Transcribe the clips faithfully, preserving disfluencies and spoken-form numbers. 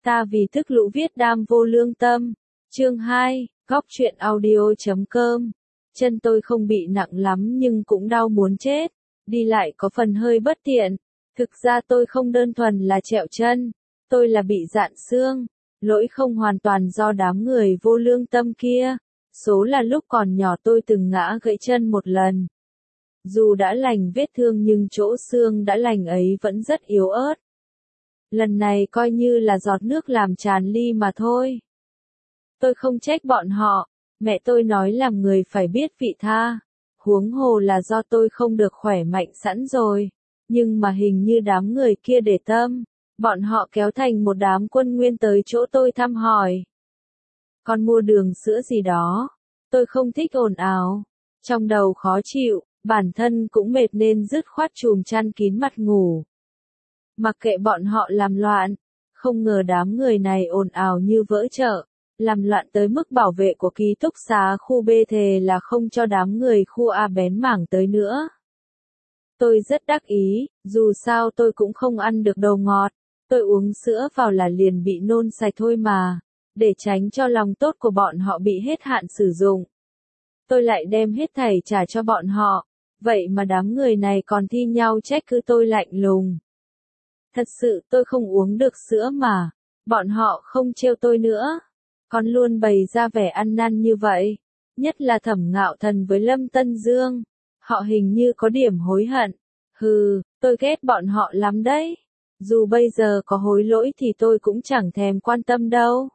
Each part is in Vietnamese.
Ta vì thức lũ viết đam vô lương tâm. Chương hai, góc truyện audio.com. Chân tôi không bị nặng lắm nhưng cũng đau muốn chết. Đi lại có phần hơi bất tiện. Thực ra tôi không đơn thuần là trẹo chân. Tôi là bị dạn xương. Lỗi không hoàn toàn do đám người vô lương tâm kia. Số là lúc còn nhỏ tôi từng ngã gãy chân một lần. Dù đã lành vết thương nhưng chỗ xương đã lành ấy vẫn rất yếu ớt. Lần này coi như là giọt nước làm tràn ly mà thôi. Tôi không trách bọn họ, mẹ tôi nói làm người phải biết vị tha. Huống hồ là do tôi không được khỏe mạnh sẵn rồi. Nhưng mà hình như đám người kia để tâm. Bọn họ kéo thành một đám quân nguyên tới chỗ tôi thăm hỏi. Con mua đường sữa gì đó. Tôi không thích ồn ào. Trong đầu khó chịu, bản thân cũng mệt nên dứt khoát chùm chăn kín mặt ngủ. Mặc kệ bọn họ làm loạn, không ngờ đám người này ồn ào như vỡ chợ, làm loạn tới mức bảo vệ của ký túc xá khu B thề là không cho đám người khu A bén mảng tới nữa. Tôi rất đắc ý, dù sao tôi cũng không ăn được đồ ngọt, tôi uống sữa vào là liền bị nôn sạch thôi mà, để tránh cho lòng tốt của bọn họ bị hết hạn sử dụng. Tôi lại đem hết thảy trả cho bọn họ, vậy mà đám người này còn thi nhau trách cứ tôi lạnh lùng. Thật sự tôi không uống được sữa mà, bọn họ không trêu tôi nữa, còn luôn bày ra vẻ ăn năn như vậy, nhất là Thẩm Ngạo Thần với Lâm Tân Dương, họ hình như có điểm hối hận, hừ, tôi ghét bọn họ lắm đấy, dù bây giờ có hối lỗi thì tôi cũng chẳng thèm quan tâm đâu.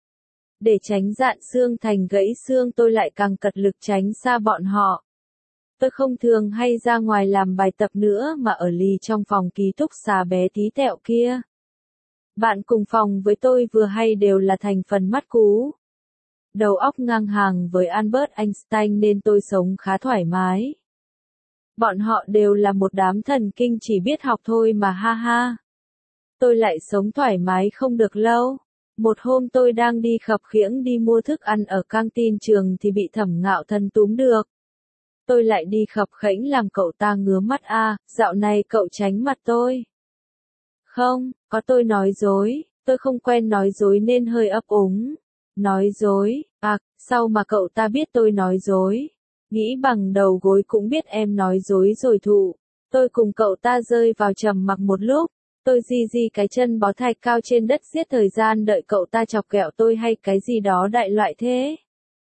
Để tránh dạn xương thành gãy xương tôi lại càng cật lực tránh xa bọn họ. Tôi không thường hay ra ngoài làm bài tập nữa mà ở lì trong phòng ký túc xá bé tí tẹo kia. Bạn cùng phòng với tôi vừa hay đều là thành phần mắt cú. Đầu óc ngang hàng với Albert Einstein nên tôi sống khá thoải mái. Bọn họ đều là một đám thần kinh chỉ biết học thôi mà ha ha. Tôi lại sống thoải mái không được lâu. Một hôm tôi đang đi khập khiễng đi mua thức ăn ở căng tin trường thì bị Thẩm Ngạo Thần túm được. Tôi lại đi khập khễnh làm cậu ta ngứa mắt a, à, dạo này cậu tránh mặt tôi. Không, có tôi nói dối, tôi không quen nói dối nên hơi ấp úng. Nói dối, à, sao mà cậu ta biết tôi nói dối? Nghĩ bằng đầu gối cũng biết em nói dối rồi thụ. Tôi cùng cậu ta rơi vào trầm mặc một lúc. Tôi di di cái chân bó thạch cao trên đất giết thời gian đợi cậu ta chọc ghẹo tôi hay cái gì đó đại loại thế.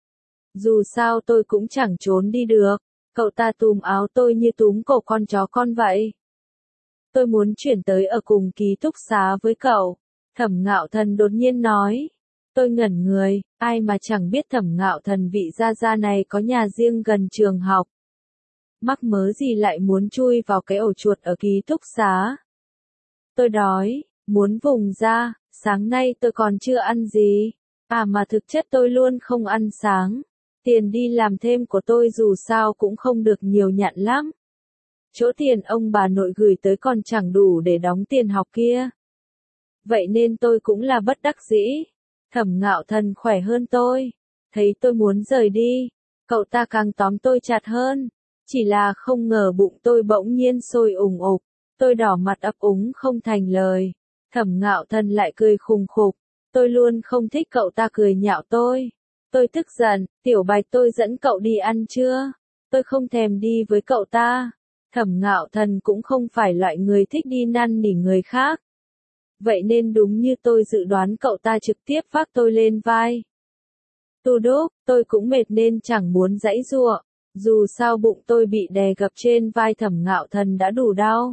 Dù sao tôi cũng chẳng trốn đi được. Cậu ta túm áo tôi như túm cổ con chó con vậy. Tôi muốn chuyển tới ở cùng ký túc xá với cậu. Thẩm Ngạo Thần đột nhiên nói. Tôi ngẩn người, ai mà chẳng biết Thẩm Ngạo Thần vị gia gia này có nhà riêng gần trường học. Mắc mớ gì lại muốn chui vào cái ổ chuột ở ký túc xá. Tôi đói, muốn vùng ra, sáng nay tôi còn chưa ăn gì. À mà thực chất tôi luôn không ăn sáng. Tiền đi làm thêm của tôi dù sao cũng không được nhiều nhặn lắm. Chỗ tiền ông bà nội gửi tới còn chẳng đủ để đóng tiền học kia. Vậy nên tôi cũng là bất đắc dĩ. Thẩm Ngạo Thần khỏe hơn tôi. Thấy tôi muốn rời đi. Cậu ta càng tóm tôi chặt hơn. Chỉ là không ngờ bụng tôi bỗng nhiên sôi ủng ục. Tôi đỏ mặt ấp úng không thành lời. Thẩm Ngạo Thần lại cười khùng khục. Tôi luôn không thích cậu ta cười nhạo tôi. Tôi tức giận, Tiểu Bạch tôi dẫn cậu đi ăn chưa? Tôi không thèm đi với cậu ta. Thẩm Ngạo Thần cũng không phải loại người thích đi năn nỉ người khác. Vậy nên đúng như tôi dự đoán cậu ta trực tiếp vác tôi lên vai. Tu đúc, tôi cũng mệt nên chẳng muốn giãy giụa. Dù sao bụng tôi bị đè gập trên vai Thẩm Ngạo Thần đã đủ đau.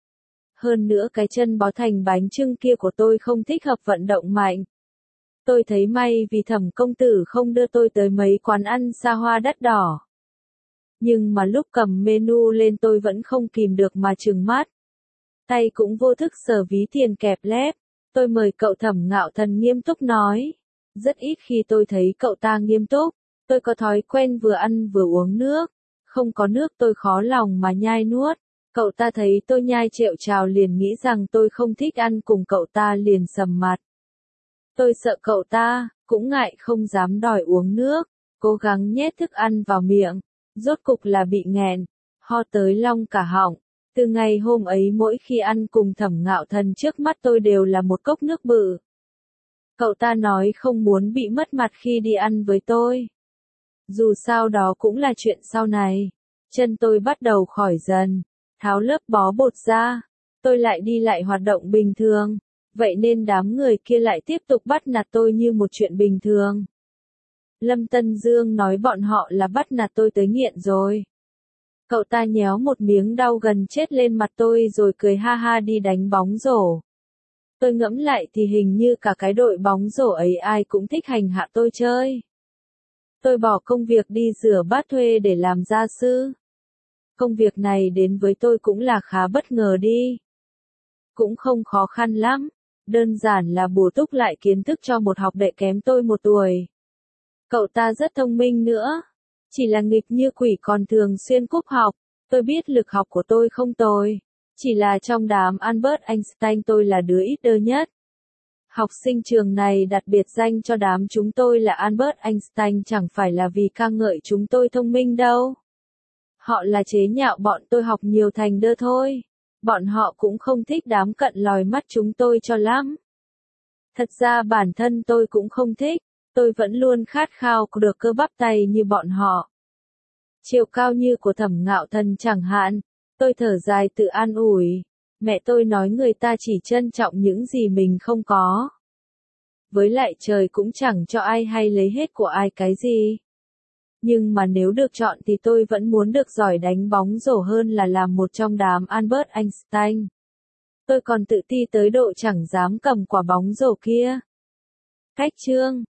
Hơn nữa cái chân bó thành bánh chưng kia của tôi không thích hợp vận động mạnh. Tôi thấy may vì Thẩm công tử không đưa tôi tới mấy quán ăn xa hoa đắt đỏ. Nhưng mà lúc cầm menu lên tôi vẫn không kìm được mà trừng mắt. Tay cũng vô thức sờ ví tiền kẹp lép. Tôi mời cậu Thẩm Ngạo Thần nghiêm túc nói. Rất ít khi tôi thấy cậu ta nghiêm túc. Tôi có thói quen vừa ăn vừa uống nước. Không có nước tôi khó lòng mà nhai nuốt. Cậu ta thấy tôi nhai trẹo trào liền nghĩ rằng tôi không thích ăn cùng cậu ta liền sầm mặt. Tôi sợ cậu ta, cũng ngại không dám đòi uống nước, cố gắng nhét thức ăn vào miệng, rốt cục là bị nghẹn, ho tới long cả họng. Từ ngày hôm ấy mỗi khi ăn cùng Thẩm Ngạo Thần trước mắt tôi đều là một cốc nước bự. Cậu ta nói không muốn bị mất mặt khi đi ăn với tôi. Dù sao đó cũng là chuyện sau này. Chân tôi bắt đầu khỏi dần, tháo lớp bó bột ra. Tôi lại đi lại hoạt động bình thường. Vậy nên đám người kia lại tiếp tục bắt nạt tôi như một chuyện bình thường. Lâm Tân Dương nói bọn họ là bắt nạt tôi tới nghiện rồi. Cậu ta nhéo một miếng đau gần chết lên mặt tôi rồi cười ha ha đi đánh bóng rổ. Tôi ngẫm lại thì hình như cả cái đội bóng rổ ấy ai cũng thích hành hạ tôi chơi. Tôi bỏ công việc đi rửa bát thuê để làm gia sư. Công việc này đến với tôi cũng là khá bất ngờ đi. Cũng không khó khăn lắm, đơn giản là bổ túc lại kiến thức cho một học đệ kém tôi một tuổi. Cậu ta rất thông minh nữa, chỉ là nghịch như quỷ còn thường xuyên cúp học. Tôi biết lực học của tôi không tồi, chỉ là trong đám Albert Einstein tôi là đứa ít đơ nhất. Học sinh trường này đặt biệt danh cho đám chúng tôi là Albert Einstein chẳng phải là vì ca ngợi chúng tôi thông minh đâu. Họ là chế nhạo bọn tôi học nhiều thành đơ thôi. Bọn họ cũng không thích đám cận lòi mắt chúng tôi cho lắm. Thật ra bản thân tôi cũng không thích, tôi vẫn luôn khát khao được cơ bắp tay như bọn họ. Chiều cao như của Thẩm Ngạo Thần chẳng hạn, tôi thở dài tự an ủi. Mẹ tôi nói người ta chỉ trân trọng những gì mình không có. Với lại trời cũng chẳng cho ai hay lấy hết của ai cái gì. Nhưng mà nếu được chọn thì tôi vẫn muốn được giỏi đánh bóng rổ hơn là làm một trong đám Albert Einstein. Tôi còn tự ti tới độ chẳng dám cầm quả bóng rổ kia. Cách chương